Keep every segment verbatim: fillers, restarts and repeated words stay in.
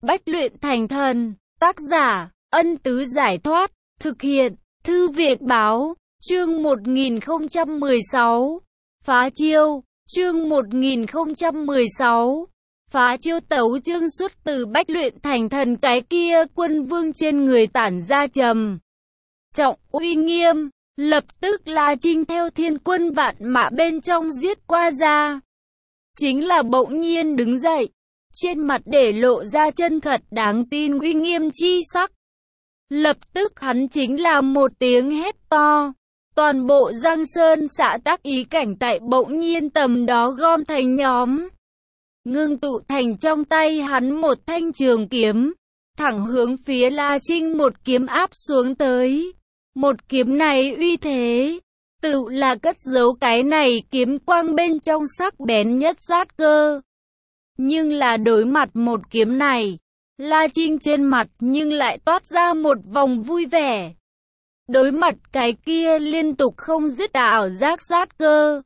Bách luyện thành thần. Tác giả, Ân Tứ Giải Thoát. Thực hiện, Thư viện Báo. Chương một nghìn không trăm mười sáu. Phá chiêu. Chương một nghìn không trăm mười sáu. Phá chiêu. Tấu chương xuất từ Bách luyện thành thần. Cái kia quân vương trên người tản ra trầm trọng uy nghiêm. Lập tức La Trinh theo thiên quân vạn mã bên trong giết qua ra. Chính là bỗng nhiên đứng dậy, trên mặt để lộ ra chân thật đáng tin uy nghiêm chi sắc. Lập tức hắn chính là một tiếng hét to. Toàn bộ Giang Sơn xã Tắc ý cảnh tại bỗng nhiên tầm đó gom thành nhóm, ngưng tụ thành trong tay hắn một thanh trường kiếm, thẳng hướng phía La Trinh một kiếm áp xuống tới. Một kiếm này uy thế, tự là cất giấu cái này kiếm quang bên trong sắc bén nhất sát cơ. Nhưng là đối mặt một kiếm này, La Trinh trên mặt nhưng lại toát ra một vòng vui vẻ. Đối mặt cái kia liên tục không dứt ảo giác sát cơ,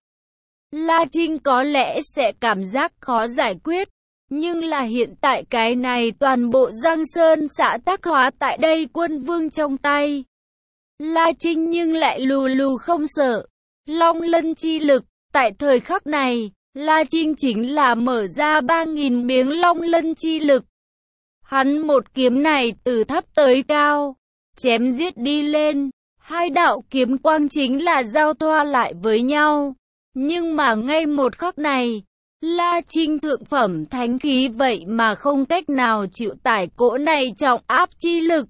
La Trinh có lẽ sẽ cảm giác khó giải quyết. Nhưng là hiện tại cái này toàn bộ Giang Sơn xã Tắc hóa tại đây quân vương trong tay, La Trinh nhưng lại lù lù không sợ. Long lân chi lực, tại thời khắc này, La Trinh chính là mở ra ba nghìn miếng long lân chi lực. Hắn một kiếm này từ thấp tới cao, chém giết đi lên, hai đạo kiếm quang chính là giao thoa lại với nhau. Nhưng mà ngay một khắc này, La Trinh thượng phẩm thánh khí vậy mà không cách nào chịu tải cỗ này trọng áp chi lực.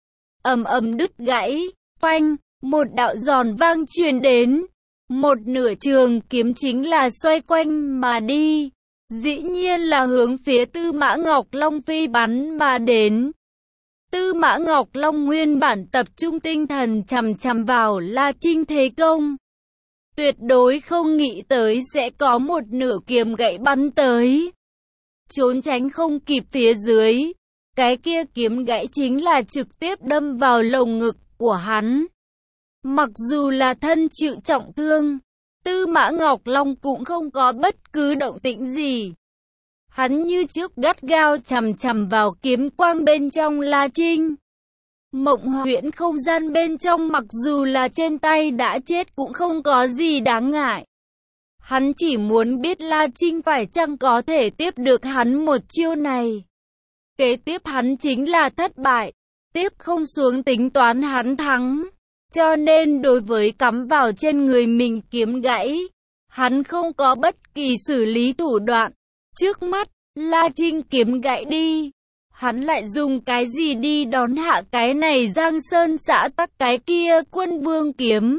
Ầm ầm đứt gãy, phanh, một đạo giòn vang truyền đến. Một nửa trường kiếm chính là xoay quanh mà đi, dĩ nhiên là hướng phía Tư Mã Ngọc Long phi bắn mà đến. Tư Mã Ngọc Long nguyên bản tập trung tinh thần chằm chằm vào La Trinh thế công, tuyệt đối không nghĩ tới sẽ có một nửa kiếm gãy bắn tới. Trốn tránh không kịp phía dưới, cái kia kiếm gãy chính là trực tiếp đâm vào lồng ngực của hắn. Mặc dù là thân chịu trọng thương, Tư Mã Ngọc Long cũng không có bất cứ động tĩnh gì. Hắn như trước gắt gao chằm chằm vào kiếm quang bên trong La Trinh. Mộng huyễn không gian bên trong mặc dù là trên tay đã chết cũng không có gì đáng ngại. Hắn chỉ muốn biết La Trinh phải chăng có thể tiếp được hắn một chiêu này. Kế tiếp hắn chính là thất bại, tiếp không xuống tính toán hắn thắng. Cho nên đối với cắm vào trên người mình kiếm gãy, hắn không có bất kỳ xử lý thủ đoạn. Trước mắt, La Trinh kiếm gãy đi, hắn lại dùng cái gì đi đón hạ cái này Giang Sơn xã Tắc cái kia quân vương kiếm.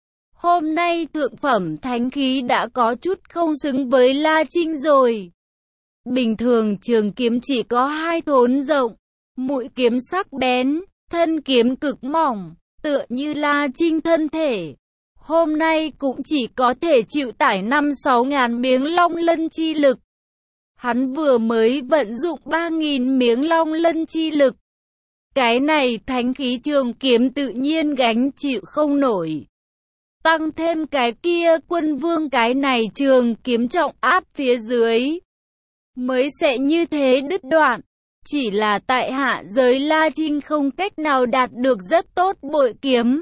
Hôm nay thượng phẩm thánh khí đã có chút không xứng với La Trinh rồi. Bình thường trường kiếm chỉ có hai thốn rộng, mũi kiếm sắc bén, thân kiếm cực mỏng, tựa như La Trinh thân thể. Hôm nay cũng chỉ có thể chịu tải năm sáu ngàn miếng long lân chi lực. Hắn vừa mới vận dụng ba nghìn miếng long lân chi lực. Cái này thánh khí trường kiếm tự nhiên gánh chịu không nổi. Tăng thêm cái kia quân vương cái này trường kiếm trọng áp phía dưới, mới sẽ như thế đứt đoạn. Chỉ là tại hạ giới La Trinh không cách nào đạt được rất tốt bội kiếm.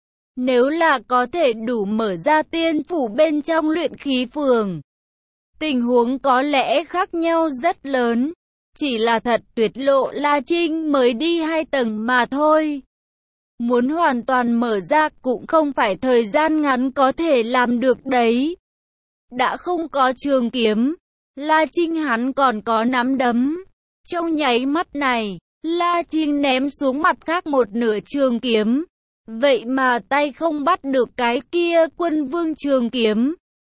Nếu là có thể đủ mở ra tiên phủ bên trong luyện khí phường, tình huống có lẽ khác nhau rất lớn. Chỉ là thật tuyệt lộ La Trinh mới đi hai tầng mà thôi. Muốn hoàn toàn mở ra cũng không phải thời gian ngắn có thể làm được đấy. Đã không có trường kiếm, La Trinh hắn còn có nắm đấm. Trong nháy mắt này, La Trinh ném xuống mặt khác một nửa trường kiếm. Vậy mà tay không bắt được cái kia quân vương trường kiếm.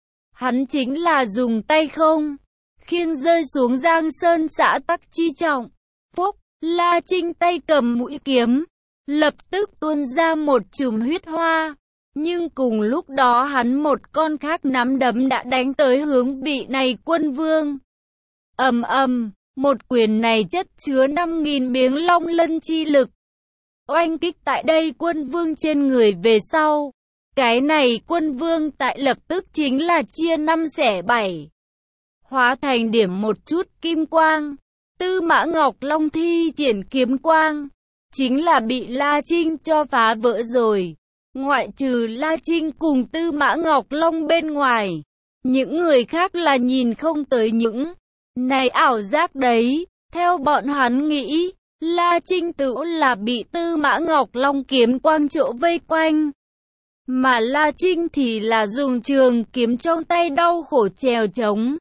Hắn chính là dùng tay không, khiêng rơi xuống Giang Sơn xã Tắc chi trọng. Phúc, La Trinh tay cầm mũi kiếm, lập tức tuôn ra một chùm huyết hoa. Nhưng cùng lúc đó hắn một con khác nắm đấm đã đánh tới hướng vị này quân vương. Ầm ầm. Một quyền này chất chứa năm nghìn miếng long lân chi lực. Oanh kích tại đây quân vương trên người về sau. Cái này quân vương tại lập tức chính là chia năm xẻ bảy. Hóa thành điểm một chút kim quang. Tư Mã Ngọc Long thi triển kiếm quang, chính là bị La Trinh cho phá vỡ rồi. Ngoại trừ La Trinh cùng Tư Mã Ngọc Long bên ngoài, những người khác là nhìn không tới những này ảo giác đấy. Theo bọn hắn nghĩ, La Trinh tự là bị Tư Mã Ngọc Long kiếm quang chỗ vây quanh. Mà La Trinh thì là dùng trường kiếm trong tay đau khổ trèo trống.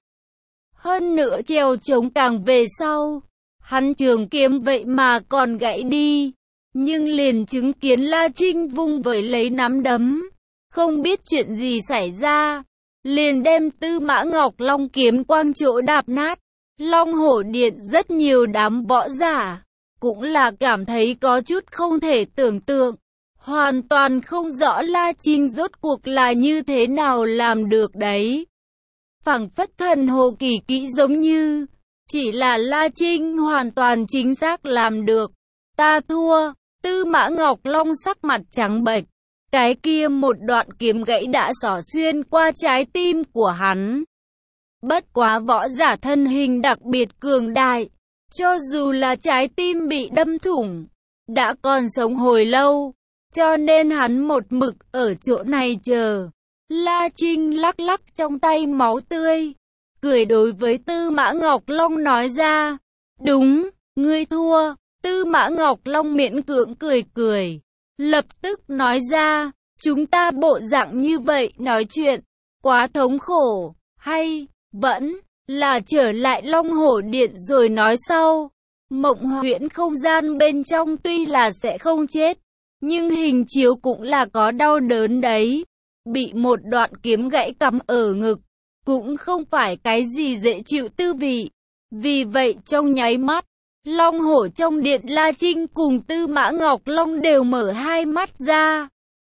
Hơn nữa trèo trống càng về sau, hắn trường kiếm vậy mà còn gãy đi. Nhưng liền chứng kiến La Trinh vung vẩy lấy nắm đấm, không biết chuyện gì xảy ra, liền đem Tư Mã Ngọc Long kiếm quang chỗ đạp nát. Long Hổ Điện rất nhiều đám võ giả, cũng là cảm thấy có chút không thể tưởng tượng, hoàn toàn không rõ La Trinh rốt cuộc là như thế nào làm được đấy. Phảng phất thần hồ kỳ kỹ giống như, chỉ là La Trinh hoàn toàn chính xác làm được. Ta thua. Tư Mã Ngọc Long sắc mặt trắng bệch, cái kia một đoạn kiếm gãy đã xỏ xuyên qua trái tim của hắn. Bất quá võ giả thân hình đặc biệt cường đại, cho dù là trái tim bị đâm thủng, đã còn sống hồi lâu, cho nên hắn một mực ở chỗ này chờ. La Trinh lắc lắc trong tay máu tươi, cười đối với Tư Mã Ngọc Long nói ra, đúng, ngươi thua. Tư Mã Ngọc Long miễn cưỡng cười cười, lập tức nói ra, chúng ta bộ dạng như vậy nói chuyện, quá thống khổ, hay, vẫn, là trở lại Long Hổ Điện rồi nói sau. Mộng huyễn không gian bên trong tuy là sẽ không chết, nhưng hình chiếu cũng là có đau đớn đấy. Bị một đoạn kiếm gãy cắm ở ngực, cũng không phải cái gì dễ chịu tư vị. Vì vậy trong nháy mắt, Long Hổ trong điện La Trinh cùng Tư Mã Ngọc Long đều mở hai mắt ra.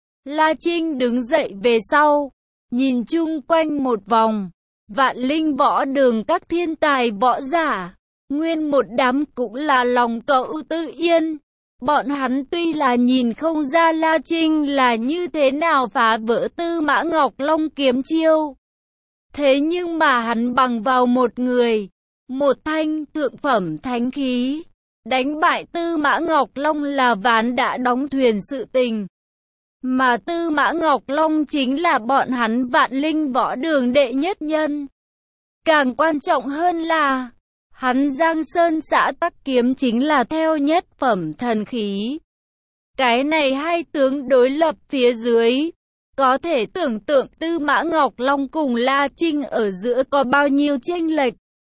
La Trinh đứng dậy về sau, nhìn chung quanh một vòng, Vạn Linh Võ Đường các thiên tài võ giả, nguyên một đám cũng là lòng cậu tự yên. Bọn hắn tuy là nhìn không ra La Trinh là như thế nào phá vỡ Tư Mã Ngọc Long kiếm chiêu. Thế nhưng mà hắn bằng vào một người, một thanh thượng phẩm thánh khí, đánh bại Tư Mã Ngọc Long là ván đã đóng thuyền sự tình. Mà Tư Mã Ngọc Long chính là bọn hắn Vạn Linh Võ Đường đệ nhất nhân. Càng quan trọng hơn là, hắn Giang Sơn Xã Tắc Kiếm chính là theo nhất phẩm thần khí. Cái này hai tướng đối lập phía dưới, có thể tưởng tượng Tư Mã Ngọc Long cùng La Trinh ở giữa có bao nhiêu chênh lệch.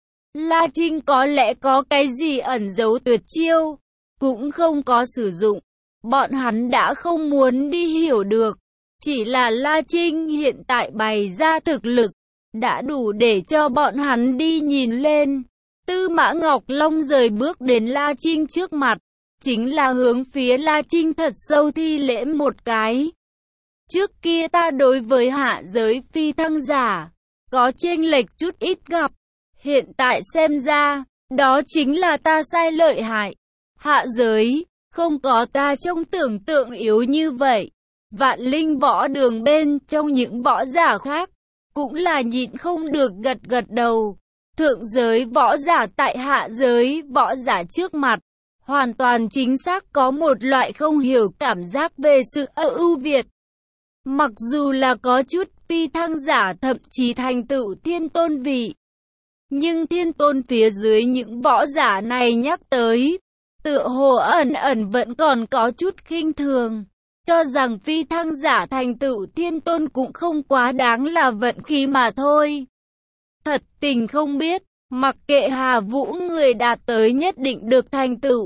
La Trinh có lẽ có cái gì ẩn giấu tuyệt chiêu, cũng không có sử dụng. Bọn hắn đã không muốn đi hiểu được. Chỉ là La Trinh hiện tại bày ra thực lực, đã đủ để cho bọn hắn đi nhìn lên. Tư Mã Ngọc Long rời bước đến La Trinh trước mặt, chính là hướng phía La Trinh thật sâu thi lễ một cái. Trước kia ta đối với hạ giới phi thăng giả, có chênh lệch chút ít gặp. Hiện tại xem ra, đó chính là ta sai lợi hại. Hạ giới, không có ta trong tưởng tượng yếu như vậy. Vạn Linh Võ Đường bên trong những võ giả khác, cũng là nhịn không được gật gật đầu. Thượng giới võ giả tại hạ giới võ giả trước mặt, hoàn toàn chính xác có một loại không hiểu cảm giác về sự ưu việt. Mặc dù là có chút phi thăng giả thậm chí thành tựu thiên tôn vị, nhưng thiên tôn phía dưới những võ giả này nhắc tới, tựa hồ ẩn ẩn vẫn còn có chút khinh thường, cho rằng phi thăng giả thành tựu thiên tôn cũng không quá đáng là vận khí mà thôi. Thật tình không biết, mặc kệ Hà Vũ người đạt tới nhất định được thành tựu,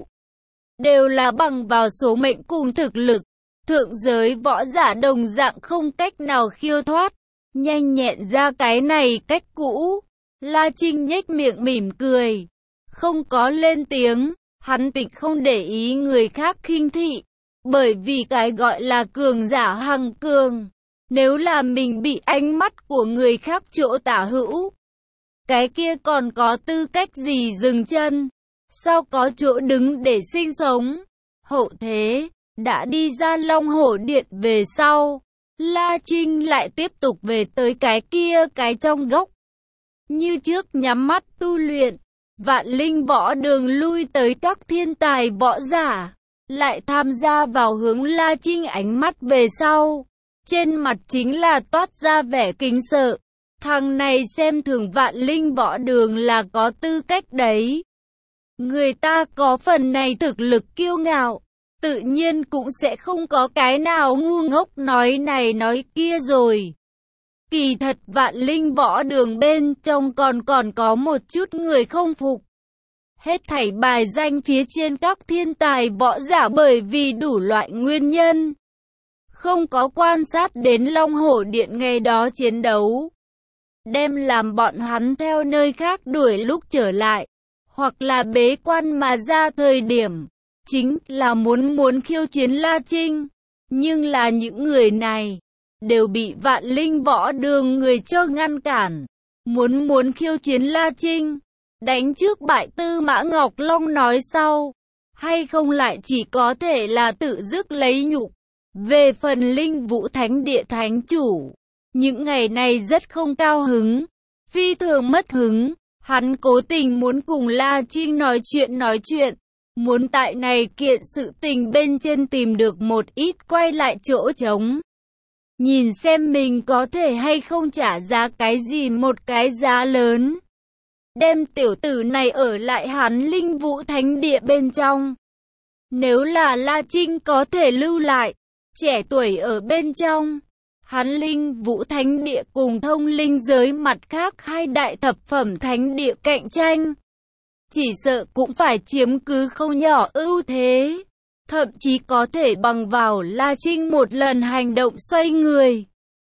đều là bằng vào số mệnh cùng thực lực. Thượng giới võ giả đồng dạng không cách nào khiêu thoát, nhanh nhẹn ra cái này cách cũ. La Trinh nhếch miệng mỉm cười, không có lên tiếng, hắn tịnh không để ý người khác khinh thị, bởi vì cái gọi là cường giả hằng cường, nếu là mình bị ánh mắt của người khác chỗ tả hữu, cái kia còn có tư cách gì dừng chân, sao có chỗ đứng để sinh sống. Hậu thế, đã đi ra Long Hổ Điện về sau, La Trinh lại tiếp tục về tới cái kia cái trong góc. Như trước nhắm mắt tu luyện, Vạn Linh Võ Đường lui tới các thiên tài võ giả, lại tham gia vào hướng La Trinh, ánh mắt về sau, trên mặt chính là toát ra vẻ kính sợ. Thằng này xem thường Vạn Linh Võ Đường là có tư cách đấy. Người ta có phần này thực lực kiêu ngạo, tự nhiên cũng sẽ không có cái nào ngu ngốc nói này nói kia rồi. Kỳ thật Vạn Linh Võ Đường bên trong còn còn có một chút người không phục. Hết thảy bài danh phía trên các thiên tài võ giả bởi vì đủ loại nguyên nhân, không có quan sát đến Long Hổ Điện ngày đó chiến đấu, đem làm bọn hắn theo nơi khác đuổi lúc trở lại, hoặc là bế quan mà ra thời điểm, chính là muốn muốn khiêu chiến La Trinh. Nhưng là những người này, đều bị Vạn Linh Võ Đường người cho ngăn cản, muốn muốn khiêu chiến La Trinh. Đánh trước bại Tư Mã Ngọc Long nói sau, hay không lại chỉ có thể là tự dứt lấy nhục. Về phần Linh Vũ Thánh Địa Thánh Chủ, những ngày này rất không cao hứng, phi thường mất hứng. Hắn cố tình muốn cùng La Trinh nói chuyện nói chuyện, muốn tại này kiện sự tình bên trên tìm được một ít quay lại chỗ trống. Nhìn xem mình có thể hay không trả giá cái gì một cái giá lớn, đem tiểu tử này ở lại hắn Linh Vũ Thánh Địa bên trong. Nếu là La Trinh có thể lưu lại, trẻ tuổi ở bên trong, hắn Linh Vũ Thánh Địa cùng Thông Linh giới mặt khác hai đại thập phẩm thánh địa cạnh tranh, chỉ sợ cũng phải chiếm cứ không nhỏ ưu thế, thậm chí có thể bằng vào La Trinh một lần hành động xoay người,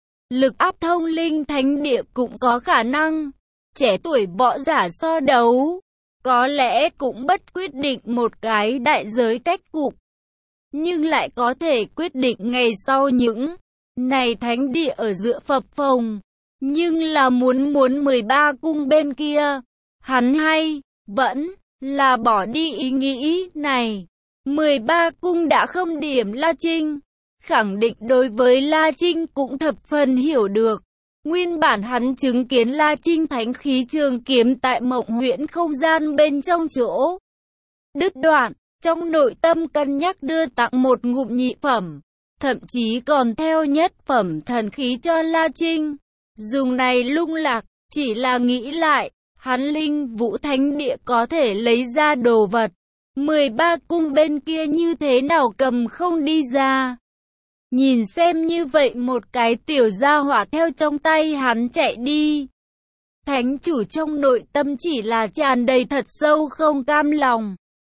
lực áp Thông Linh Thánh Địa cũng có khả năng. Trẻ tuổi võ giả so đấu, có lẽ cũng bất quyết định một cái đại giới cách cục, nhưng lại có thể quyết định ngày sau những này thánh địa ở giữa phập phồng. Nhưng là muốn muốn mười ba cung bên kia, hắn hay vẫn là bỏ đi ý nghĩ này. mười ba cung đã không điểm La Trinh, khẳng định đối với La Trinh cũng thập phần hiểu được. Nguyên bản hắn chứng kiến La Trinh thánh khí trường kiếm tại Mộng Huyễn không gian bên trong chỗ đứt đoạn, trong nội tâm cân nhắc đưa tặng một ngụm nhị phẩm, thậm chí còn theo nhất phẩm thần khí cho La Trinh. Dùng này lung lạc, chỉ là nghĩ lại, hắn Linh Vũ Thánh Địa có thể lấy ra đồ vật, mười ba cung bên kia như thế nào cầm không đi ra. Nhìn xem như vậy một cái tiểu gia hỏa theo trong tay hắn chạy đi. Thánh chủ trong nội tâm chỉ là tràn đầy thật sâu không cam lòng.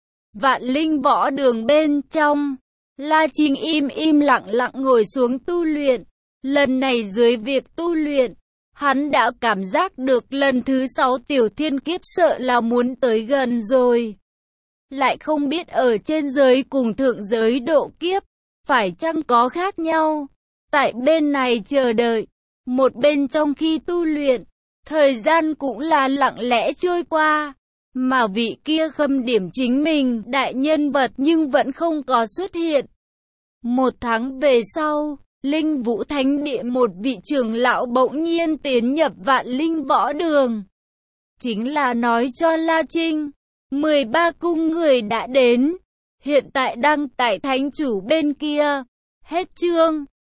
Vạn Linh Võ Đường bên trong, La Trinh im im lặng lặng ngồi xuống tu luyện. Lần này dưới việc tu luyện, hắn đã cảm giác được lần thứ sáu tiểu thiên kiếp sợ là muốn tới gần rồi. Lại không biết ở trên giới cùng thượng giới độ kiếp, phải chăng có khác nhau? Tại bên này chờ đợi, một bên trong khi tu luyện, thời gian cũng là lặng lẽ trôi qua, mà vị kia khâm điểm chính mình đại nhân vật nhưng vẫn không có xuất hiện. Một tháng về sau, Linh Vũ Thánh Địa một vị trưởng lão bỗng nhiên tiến nhập Vạn Linh Võ Đường. Chính là nói cho La Trinh, mười ba cung người đã đến. Hiện tại đang tại thánh chủ bên kia. Hết chương.